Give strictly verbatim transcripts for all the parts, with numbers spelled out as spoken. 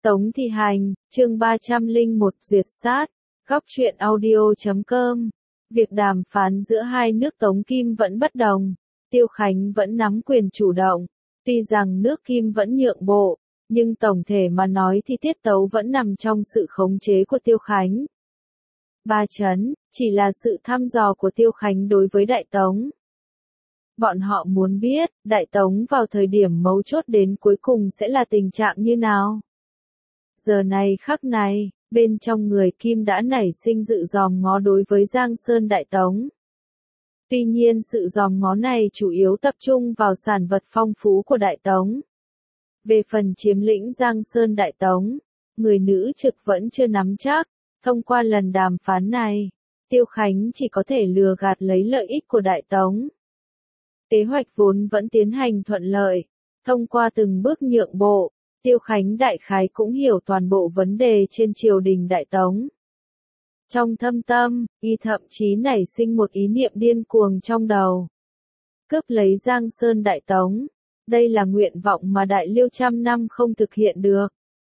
Tống thi hành, chương ba trăm lẻ một duyệt sát, góc truyện audio chấm com. Việc đàm phán giữa hai nước Tống Kim vẫn bất đồng, Tiêu Khánh vẫn nắm quyền chủ động. Tuy rằng nước Kim vẫn nhượng bộ, nhưng tổng thể mà nói thì tiết tấu vẫn nằm trong sự khống chế của Tiêu Khánh. Ba chấn, chỉ là sự thăm dò của Tiêu Khánh đối với Đại Tống. Bọn họ muốn biết, Đại Tống vào thời điểm mấu chốt đến cuối cùng sẽ là tình trạng như nào. Giờ này khắc này, bên trong người Kim đã nảy sinh dự dòm ngó đối với Giang Sơn Đại Tống. Tuy nhiên sự dòm ngó này chủ yếu tập trung vào sản vật phong phú của Đại Tống. Về phần chiếm lĩnh Giang Sơn Đại Tống, người nữ trực vẫn chưa nắm chắc. Thông qua lần đàm phán này, Tiêu Khánh chỉ có thể lừa gạt lấy lợi ích của Đại Tống. Kế hoạch vốn vẫn tiến hành thuận lợi, thông qua từng bước nhượng bộ, Tiêu Khánh đại khái cũng hiểu toàn bộ vấn đề trên triều đình Đại Tống. Trong thâm tâm, y thậm chí nảy sinh một ý niệm điên cuồng trong đầu. Cướp lấy Giang Sơn Đại Tống, đây là nguyện vọng mà Đại Liêu trăm năm không thực hiện được.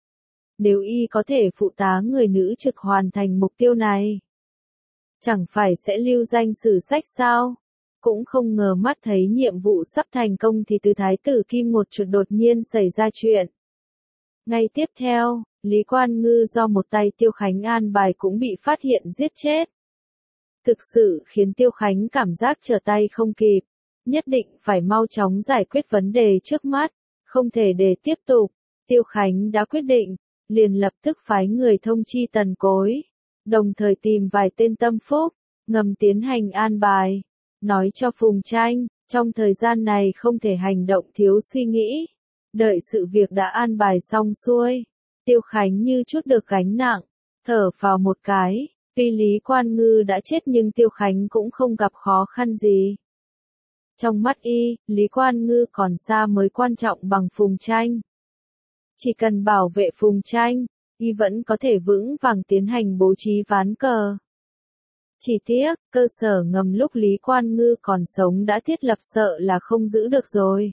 Nếu y có thể phụ tá người nữ trực hoàn thành mục tiêu này, chẳng phải sẽ lưu danh sử sách sao? Cũng không ngờ mắt thấy nhiệm vụ sắp thành công thì từ Thái tử Kim một chuột đột nhiên xảy ra chuyện. Ngay tiếp theo, Lý Quan Ngư do một tay Tiêu Khánh an bài cũng bị phát hiện giết chết. Thực sự khiến Tiêu Khánh cảm giác trở tay không kịp, nhất định phải mau chóng giải quyết vấn đề trước mắt, không thể để tiếp tục. Tiêu Khánh đã quyết định, liền lập tức phái người thông chi Tần Cối, đồng thời tìm vài tên tâm phúc, ngầm tiến hành an bài, nói cho Phùng Tranh, trong thời gian này không thể hành động thiếu suy nghĩ. Đợi sự việc đã an bài xong xuôi, Tiêu Khánh như chút được gánh nặng, thở phào một cái, tuy Lý Quan Ngư đã chết nhưng Tiêu Khánh cũng không gặp khó khăn gì. Trong mắt y, Lý Quan Ngư còn xa mới quan trọng bằng Phùng Tranh. Chỉ cần bảo vệ Phùng Tranh, y vẫn có thể vững vàng tiến hành bố trí ván cờ. Chỉ tiếc, cơ sở ngầm lúc Lý Quan Ngư còn sống đã thiết lập sợ là không giữ được rồi.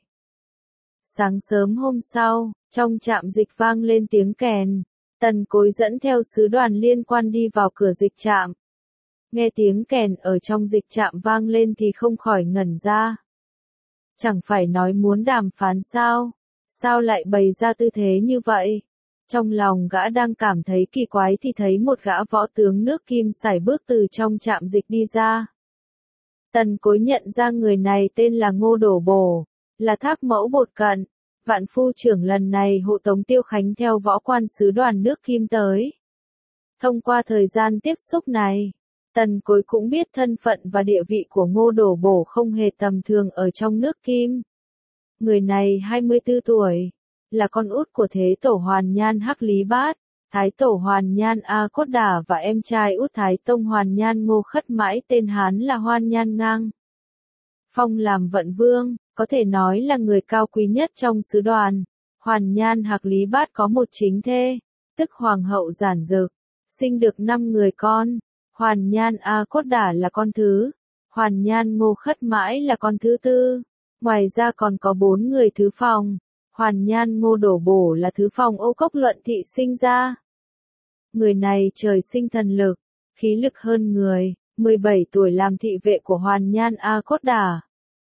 Sáng sớm hôm sau, trong trạm dịch vang lên tiếng kèn, Tần Cối dẫn theo sứ đoàn liên quan đi vào cửa dịch trạm. Nghe tiếng kèn ở trong dịch trạm vang lên thì không khỏi ngẩn ra. Chẳng phải nói muốn đàm phán sao? Sao lại bày ra tư thế như vậy? Trong lòng gã đang cảm thấy kỳ quái thì thấy một gã võ tướng nước Kim sải bước từ trong trạm dịch đi ra. Tần Cối nhận ra người này tên là Ngô Đổ Bổ, là thác mẫu bột cận, vạn phu trưởng lần này hộ tống Tiêu Khánh theo võ quan sứ đoàn nước Kim tới. Thông qua thời gian tiếp xúc này, Tần Cối cũng biết thân phận và địa vị của Ngô Đổ Bổ không hề tầm thường ở trong nước Kim. Người này hai mươi tư tuổi, là con út của Thế Tổ Hoàn Nhan Hắc Lý Bát, Thái Tổ Hoàn Nhan A Cốt Đả và em trai út Thái Tông Hoàn Nhan Ngô Khất Mãi tên Hán là Hoan Nhan Ngang. Phong làm vận vương, có thể nói là người cao quý nhất trong sứ đoàn. Hoàn Nhan Hạc Lý Bát có một chính thê, tức Hoàng hậu Giản Dực, sinh được năm người con. Hoàn Nhan A Cốt Đả là con thứ, Hoàn Nhan Ngô Khất Mãi là con thứ tư. Ngoài ra còn có bốn người thứ phòng. Hoàn Nhan Ngô Đổ Bổ là thứ phòng Ô Cốc Luận Thị sinh ra. Người này trời sinh thần lực, khí lực hơn người, mười bảy tuổi làm thị vệ của Hoàn Nhan A Cốt Đả.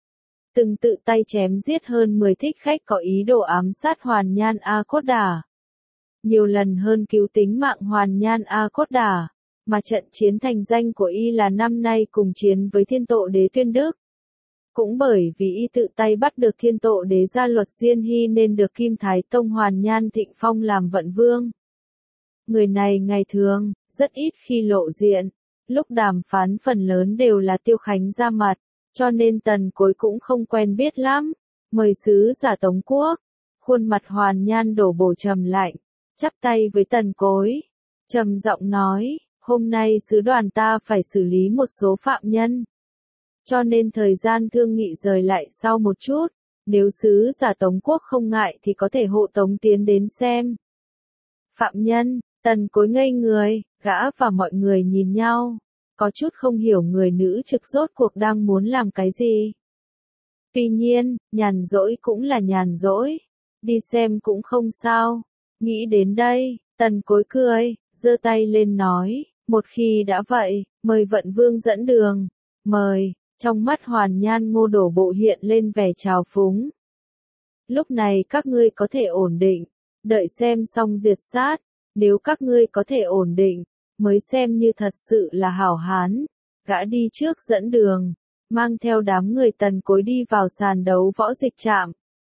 Từng tự tay chém giết hơn mười thích khách có ý đồ ám sát Hoàn Nhan A Cốt Đả. Nhiều lần hơn cứu tính mạng Hoàn Nhan A Cốt Đả, mà trận chiến thành danh của y là năm nay cùng chiến với Thiên Tộ Đế Tuyên Đức. Cũng bởi vì y tự tay bắt được Thiên Tộ Đế ra luật Diên Hy nên được Kim Thái Tông Hoàn Nhan Thịnh phong làm vận vương. Người này ngày thường, rất ít khi lộ diện, lúc đàm phán phần lớn đều là Tiêu Khánh ra mặt, cho nên Tần Cối cũng không quen biết lắm. Mời sứ giả Tống Quốc, khuôn mặt Hoàn Nhan Đổ Bổ trầm lạnh, chắp tay với Tần Cối, trầm giọng nói, hôm nay sứ đoàn ta phải xử lý một số phạm nhân. Cho nên thời gian thương nghị rời lại sau một chút, nếu sứ giả Tống Quốc không ngại thì có thể hộ tống tiến đến xem. Phạm nhân, Tần Cối ngây người, gã và mọi người nhìn nhau, có chút không hiểu người nữ trực rốt cuộc đang muốn làm cái gì. Tuy nhiên, nhàn rỗi cũng là nhàn rỗi, đi xem cũng không sao. Nghĩ đến đây, Tần Cối cười, giơ tay lên nói, một khi đã vậy, mời Vận Vương dẫn đường, mời, trong mắt Hoàn Nhan Ngô Đổ Bộ hiện lên vẻ trào phúng. Lúc này các ngươi có thể ổn định, đợi xem xong diệt sát, nếu các ngươi có thể ổn định, mới xem như thật sự là hảo hán. Gã đi trước dẫn đường, mang theo đám người Tần Cối đi vào sàn đấu võ dịch trạm.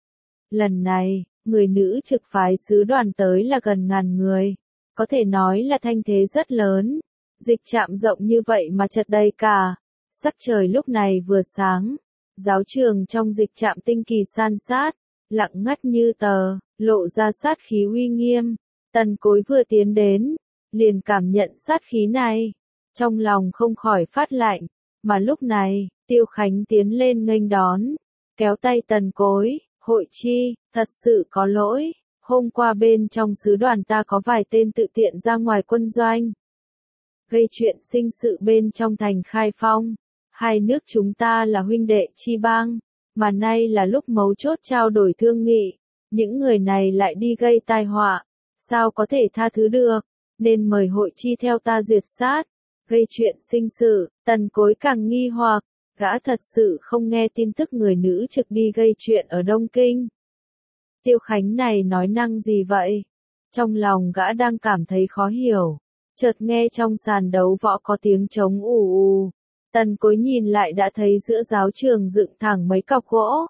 Lần này, người nữ trực phái sứ đoàn tới là gần ngàn người, có thể nói là thanh thế rất lớn. Dịch trạm rộng như vậy mà chật đầy cả. Sắc trời lúc này vừa sáng, giáo trường trong dịch trạm tinh kỳ san sát, lặng ngắt như tờ, lộ ra sát khí uy nghiêm. Tần Cối vừa tiến đến, liền cảm nhận sát khí này, trong lòng không khỏi phát lạnh, mà lúc này, Tiêu Khánh tiến lên nghênh đón, kéo tay Tần Cối, hội chi, thật sự có lỗi, hôm qua bên trong sứ đoàn ta có vài tên tự tiện ra ngoài quân doanh, gây chuyện sinh sự bên trong thành Khai Phong, hai nước chúng ta là huynh đệ chi bang, mà nay là lúc mấu chốt trao đổi thương nghị, những người này lại đi gây tai họa, sao có thể tha thứ được, nên mời hội chi theo ta diệt sát, gây chuyện sinh sự. Tần Cối càng nghi hoặc, gã thật sự không nghe tin tức người nữ trực đi gây chuyện ở Đông Kinh. Tiêu Khánh này nói năng gì vậy? Trong lòng gã đang cảm thấy khó hiểu, chợt nghe trong sàn đấu võ có tiếng trống ù ù. Tần Cối nhìn lại đã thấy giữa giáo trường dựng thẳng mấy cọc gỗ.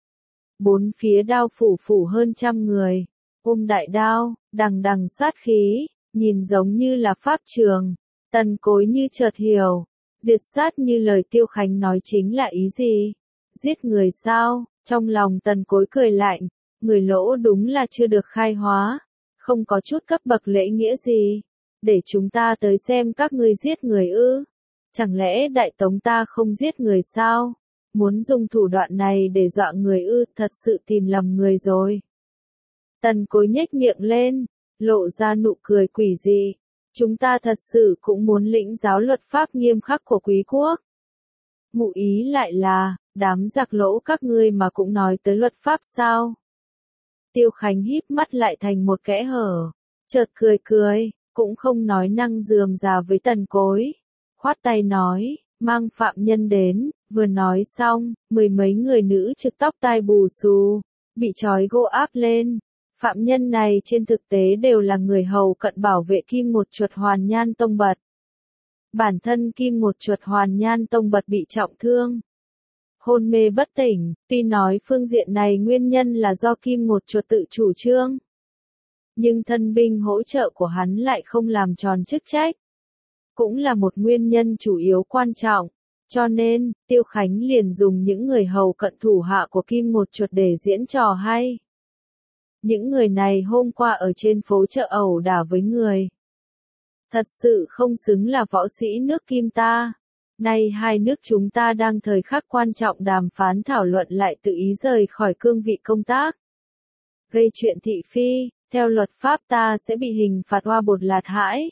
Bốn phía đao phủ phủ hơn trăm người, ôm đại đao, đằng đằng sát khí, nhìn giống như là pháp trường. Tần Cối như chợt hiểu, diệt sát như lời Tiêu Khánh nói chính là ý gì? Giết người sao? Trong lòng Tần Cối cười lạnh, người lỗ đúng là chưa được khai hóa, không có chút cấp bậc lễ nghĩa gì. Để chúng ta tới xem các ngươi giết người ư? Chẳng lẽ Đại Tống ta không giết người sao? Muốn dùng thủ đoạn này để dọa người ư? Thật sự tìm lầm người rồi. Tần Cối nhếch miệng lên, lộ ra nụ cười quỷ dị. Chúng ta thật sự cũng muốn lĩnh giáo luật pháp nghiêm khắc của quý quốc. Ngụ ý lại là, đám giặc lỗ các ngươi mà cũng nói tới luật pháp sao? Tiêu Khánh híp mắt lại thành một kẽ hở, chợt cười cười, cũng không nói năng rườm rà với Tần Cối. Khoát tay nói, mang phạm nhân đến, vừa nói xong, mười mấy người nữ trực tóc tai bù xù, bị trói gô áp lên. Phạm nhân này trên thực tế đều là người hầu cận bảo vệ Kim Một Chuột Hoàn Nhan Tông Bật. Bản thân Kim Một Chuột Hoàn Nhan Tông Bật bị trọng thương, hôn mê bất tỉnh, tuy nói phương diện này nguyên nhân là do Kim Một Chuột tự chủ trương. Nhưng thân binh hỗ trợ của hắn lại không làm tròn chức trách. Cũng là một nguyên nhân chủ yếu quan trọng, cho nên, Tiêu Khánh liền dùng những người hầu cận thủ hạ của Kim Một Chuột để diễn trò hay. Những người này hôm qua ở trên phố chợ ẩu đả với người. Thật sự không xứng là võ sĩ nước Kim ta. Nay hai nước chúng ta đang thời khắc quan trọng đàm phán thảo luận lại tự ý rời khỏi cương vị công tác. Gây chuyện thị phi, theo luật pháp ta sẽ bị hình phạt oa bột lạt hãi.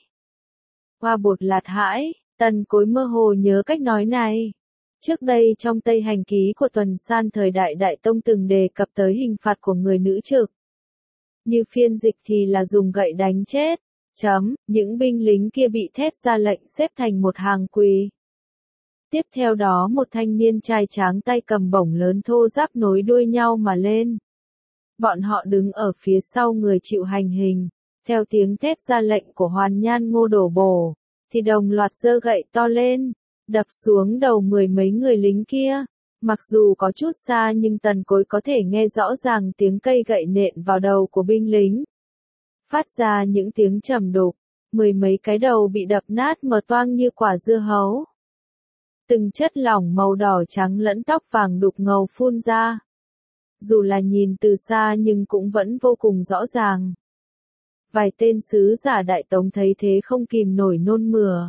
Oa bột lạt hãi, Tần Cối mơ hồ nhớ cách nói này. Trước đây trong Tây Hành Ký của Tuần San thời đại Đại Tông từng đề cập tới hình phạt của người nữ trực. Như phiên dịch thì là dùng gậy đánh chết. Chấm, những binh lính kia bị thét ra lệnh xếp thành một hàng quỳ. Tiếp theo đó một thanh niên trai tráng tay cầm bổng lớn thô ráp nối đuôi nhau mà lên. Bọn họ đứng ở phía sau người chịu hành hình. Theo tiếng thét ra lệnh của Hoàn Nhan Ngô Đổ Bổ, thì đồng loạt giơ gậy to lên, đập xuống đầu mười mấy người lính kia. Mặc dù có chút xa nhưng Tần Cối có thể nghe rõ ràng tiếng cây gậy nện vào đầu của binh lính. Phát ra những tiếng trầm đục, mười mấy cái đầu bị đập nát mờ toang như quả dưa hấu. Từng chất lỏng màu đỏ trắng lẫn tóc vàng đục ngầu phun ra. Dù là nhìn từ xa nhưng cũng vẫn vô cùng rõ ràng. Vài tên sứ giả Đại Tống thấy thế không kìm nổi nôn mửa.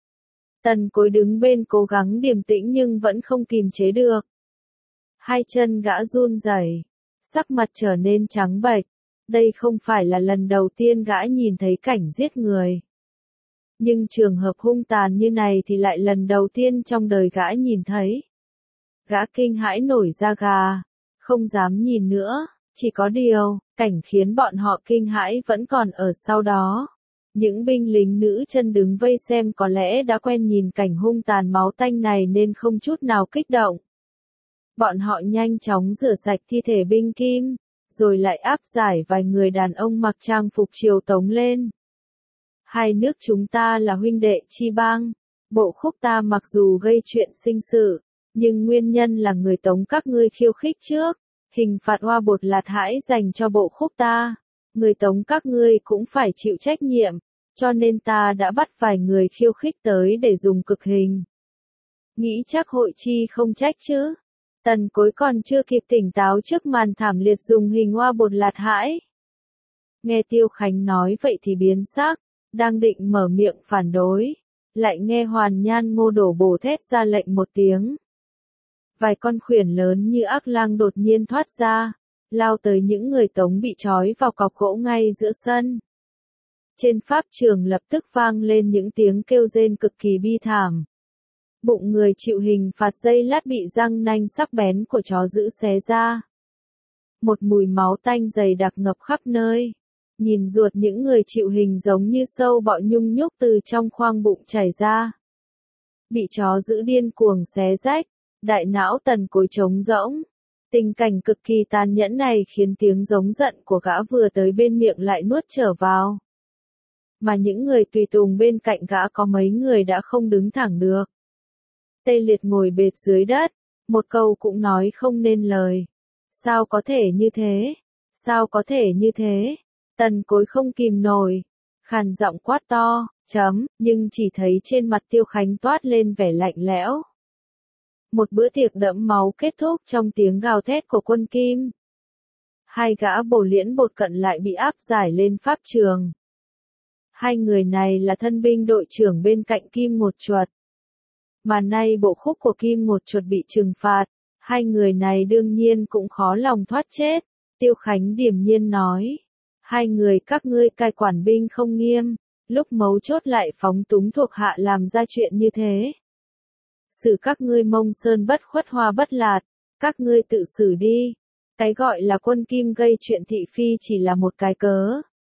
Tần Cối đứng bên cố gắng điềm tĩnh nhưng vẫn không kìm chế được. Hai chân gã run rẩy, sắc mặt trở nên trắng bệch. Đây không phải là lần đầu tiên gã nhìn thấy cảnh giết người. Nhưng trường hợp hung tàn như này thì lại lần đầu tiên trong đời gã nhìn thấy. Gã kinh hãi nổi da gà, không dám nhìn nữa, Chỉ có điều, cảnh khiến bọn họ kinh hãi vẫn còn ở sau đó. Những binh lính nữ chân đứng vây xem có lẽ đã quen nhìn cảnh hung tàn máu tanh này nên không chút nào kích động. Bọn họ nhanh chóng rửa sạch thi thể binh Kim, rồi lại áp giải vài người đàn ông mặc trang phục triều Tống lên. Hai nước chúng ta là huynh đệ chi bang, bộ khúc ta mặc dù gây chuyện sinh sự, nhưng nguyên nhân là người Tống các ngươi khiêu khích trước, hình phạt oa bột lạt hãi dành cho bộ khúc ta, người Tống các ngươi cũng phải chịu trách nhiệm, cho nên ta đã bắt vài người khiêu khích tới để dùng cực hình. Nghĩ chắc hội chi không trách chứ. Tần Cối còn chưa kịp tỉnh táo trước màn thảm liệt dùng hình oa bột lạt hãi. Nghe Tiêu Khánh nói vậy thì biến sắc, đang định mở miệng phản đối, lại nghe Hoàn Nhan Ngô đổ bổ thét ra lệnh một tiếng. Vài con khuyển lớn như ác lang đột nhiên thoát ra, lao tới những người Tống bị trói vào cọc gỗ ngay giữa sân. Trên pháp trường lập tức vang lên những tiếng kêu rên cực kỳ bi thảm. Bụng người chịu hình phạt giây lát bị răng nanh sắc bén của chó dữ xé ra. Một mùi máu tanh dày đặc ngập khắp nơi. Nhìn ruột những người chịu hình giống như sâu bọ nhung nhúc từ trong khoang bụng chảy ra. Bị chó dữ điên cuồng xé rách, đại não Tần Cối trống rỗng. Tình cảnh cực kỳ tàn nhẫn này khiến tiếng giống giận của gã vừa tới bên miệng lại nuốt trở vào. Mà những người tùy tùng bên cạnh gã có mấy người đã không đứng thẳng được. Tê liệt ngồi bệt dưới đất, một câu cũng nói không nên lời. Sao có thể như thế? Sao có thể như thế? Tần Cối không kìm nổi, khàn giọng quát to, chấm, nhưng chỉ thấy trên mặt Tiêu Khánh toát lên vẻ lạnh lẽo. Một bữa tiệc đẫm máu kết thúc trong tiếng gào thét của quân Kim. Hai gã bổ liễn bột cận lại bị áp giải lên pháp trường. Hai người này là thân binh đội trưởng bên cạnh Kim Ngột Chuột. Mà nay bộ khúc của Kim Ngột Chuột bị trừng phạt, hai người này đương nhiên cũng khó lòng thoát chết. Tiêu Khánh điềm nhiên nói, hai người các ngươi cai quản binh không nghiêm, lúc mấu chốt lại phóng túng thuộc hạ làm ra chuyện như thế. Xử các ngươi Mông Sơn bất khuất hoa bất lạt, các ngươi tự xử đi. Cái gọi là quân Kim gây chuyện thị phi chỉ là một cái cớ.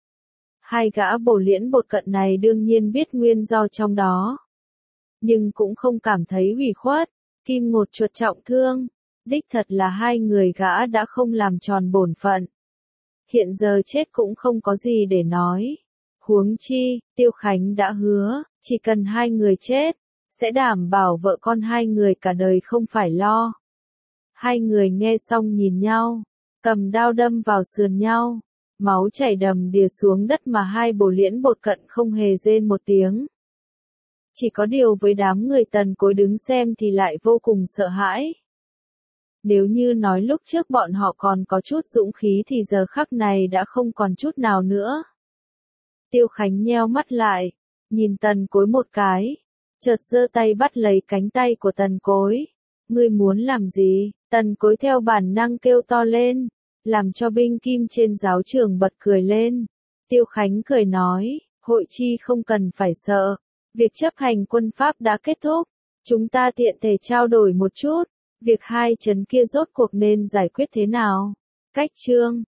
Hai gã bổ liễn bột cận này đương nhiên biết nguyên do trong đó. Nhưng cũng không cảm thấy ủy khuất, Kim Ngột Chuột trọng thương, đích thật là hai người gã đã không làm tròn bổn phận. Hiện giờ chết cũng không có gì để nói. Huống chi, Tiêu Khánh đã hứa, chỉ cần hai người chết, sẽ đảm bảo vợ con hai người cả đời không phải lo. Hai người nghe xong nhìn nhau, cầm đao đâm vào sườn nhau, máu chảy đầm đìa xuống đất mà hai bổ liễn bột cận không hề rên một tiếng. Chỉ có điều với đám người Tần Cối đứng xem thì lại vô cùng sợ hãi. Nếu như nói lúc trước bọn họ còn có chút dũng khí thì giờ khắc này đã không còn chút nào nữa. Tiêu Khánh nheo mắt lại, nhìn Tần Cối một cái, chợt giơ tay bắt lấy cánh tay của Tần Cối. Ngươi muốn làm gì? Tần Cối theo bản năng kêu to lên, làm cho binh Kim trên giáo trường bật cười lên. Tiêu Khánh cười nói, hội chi không cần phải sợ, việc chấp hành quân pháp đã kết thúc, chúng ta tiện thể trao đổi một chút, việc hai trấn kia rốt cuộc nên giải quyết thế nào? Cách chương